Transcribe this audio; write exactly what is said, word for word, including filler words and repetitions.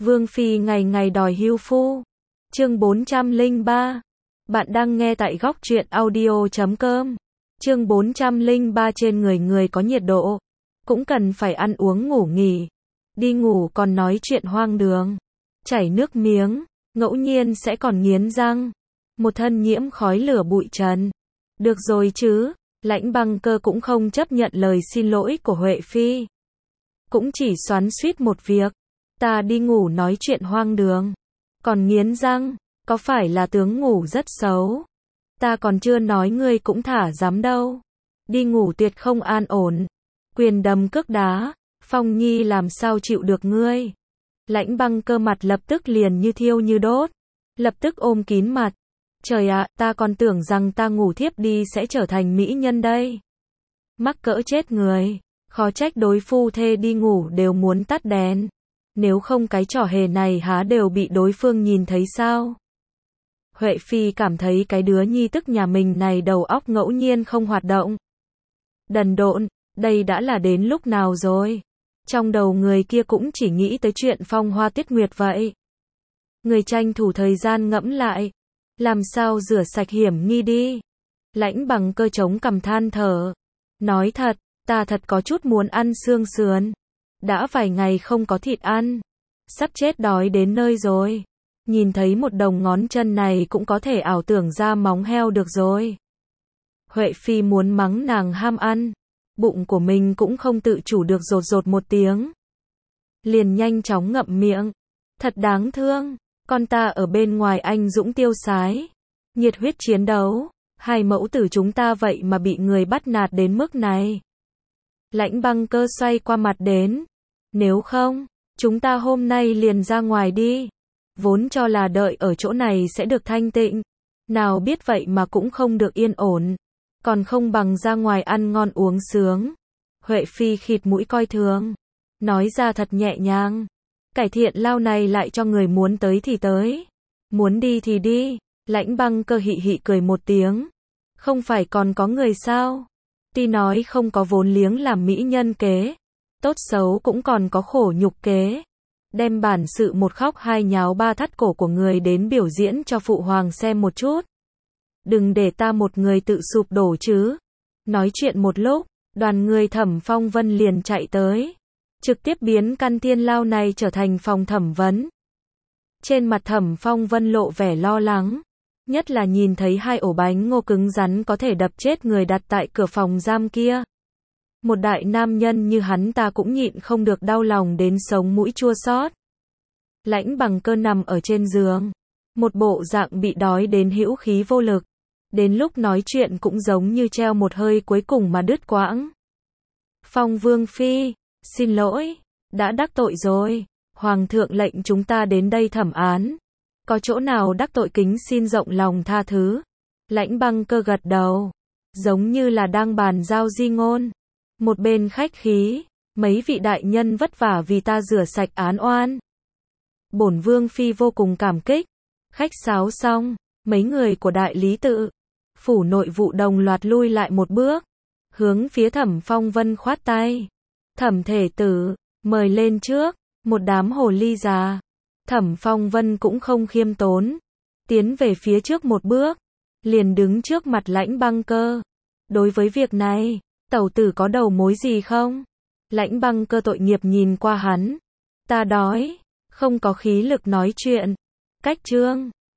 Vương phi ngày ngày đòi hưu phu. Chương bốn trăm lẻ ba. Bạn đang nghe tại góc truyện audio chấm com. Chương bốn trăm lẻ ba. Trên người người có nhiệt độ, cũng cần phải ăn uống ngủ nghỉ. Đi ngủ còn nói chuyện hoang đường, chảy nước miếng, ngẫu nhiên sẽ còn nghiến răng. Một thân nhiễm khói lửa bụi trần. Được rồi chứ, Lãnh Băng Cơ cũng không chấp nhận lời xin lỗi của Huệ Phi. Cũng chỉ xoắn xuýt một việc. Ta đi ngủ nói chuyện hoang đường, còn nghiến răng, có phải là tướng ngủ rất xấu? Ta còn chưa nói ngươi cũng thả dám đâu. Đi ngủ tuyệt không an ổn. Quyền đấm cước đá, Phong Nhi làm sao chịu được ngươi? Lãnh Băng Cơ mặt lập tức liền như thiêu như đốt. Lập tức ôm kín mặt. Trời ạ, ta còn tưởng rằng ta ngủ thiếp đi sẽ trở thành mỹ nhân đây. Mắc cỡ chết người. Khó trách đối phu thê đi ngủ đều muốn tắt đèn. Nếu không cái trò hề này há đều bị đối phương nhìn thấy sao? Huệ Phi cảm thấy cái đứa nhi tức nhà mình này đầu óc ngẫu nhiên không hoạt động. Đần độn, đây đã là đến lúc nào rồi? Trong đầu người kia cũng chỉ nghĩ tới chuyện phong hoa tuyết nguyệt vậy. Người tranh thủ thời gian ngẫm lại. Làm sao rửa sạch hiểm nghi đi? Lãnh Bằng Cơ chống cằm than thở. Nói thật, ta thật có chút muốn ăn xương sườn. Đã vài ngày không có thịt ăn. Sắp chết đói đến nơi rồi. Nhìn thấy một đồng ngón chân này cũng có thể ảo tưởng ra móng heo được rồi. Huệ Phi muốn mắng nàng ham ăn. Bụng của mình cũng không tự chủ được rột rột một tiếng. Liền nhanh chóng ngậm miệng. Thật đáng thương. Con ta ở bên ngoài anh dũng tiêu sái. Nhiệt huyết chiến đấu. Hai mẫu tử chúng ta vậy mà bị người bắt nạt đến mức này. Lãnh Băng Cơ xoay qua mặt đến. Nếu không, chúng ta hôm nay liền ra ngoài đi. Vốn cho là đợi ở chỗ này sẽ được thanh tịnh. Nào biết vậy mà cũng không được yên ổn. Còn không bằng ra ngoài ăn ngon uống sướng. Huệ Phi khịt mũi coi thường. Nói ra thật nhẹ nhàng. Cải thiện lao này lại cho người muốn tới thì tới. Muốn đi thì đi. Lãnh Băng Cơ hị hị cười một tiếng. Không phải còn có người sao? Tuy nói không có vốn liếng làm mỹ nhân kế. Tốt xấu cũng còn có khổ nhục kế. Đem bản sự một khóc hai nháo ba thắt cổ của người đến biểu diễn cho phụ hoàng xem một chút. Đừng để ta một người tự sụp đổ chứ. Nói chuyện một lúc, đoàn người Thẩm Phong Vân liền chạy tới. Trực tiếp biến căn thiên lao này trở thành phòng thẩm vấn. Trên mặt Thẩm Phong Vân lộ vẻ lo lắng. Nhất là nhìn thấy hai ổ bánh ngô cứng rắn có thể đập chết người đặt tại cửa phòng giam kia. Một đại nam nhân như hắn ta cũng nhịn không được đau lòng đến sống mũi chua xót. Lãnh Bằng Cơ nằm ở trên giường. Một bộ dạng bị đói đến hữu khí vô lực. Đến lúc nói chuyện cũng giống như treo một hơi cuối cùng mà đứt quãng. Phong Vương Phi, xin lỗi, đã đắc tội rồi. Hoàng thượng lệnh chúng ta đến đây thẩm án. Có chỗ nào đắc tội kính xin rộng lòng tha thứ. Lãnh Băng Cơ gật đầu. Giống như là đang bàn giao di ngôn. Một bên khách khí. Mấy vị đại nhân vất vả vì ta rửa sạch án oan. Bổn Vương Phi vô cùng cảm kích. Khách sáo xong. Mấy người của đại lý tự. Phủ nội vụ đồng loạt lui lại một bước. Hướng phía Thẩm Phong Vân khoát tay. Thẩm thể tử, mời lên trước. Một đám hồ ly già. Thẩm Phong Vân cũng không khiêm tốn. Tiến về phía trước một bước. Liền đứng trước mặt Lãnh Băng Cơ. Đối với việc này, tẩu tử có đầu mối gì không? Lãnh Băng Cơ tội nghiệp nhìn qua hắn. Ta đói, không có khí lực nói chuyện. Cách chương.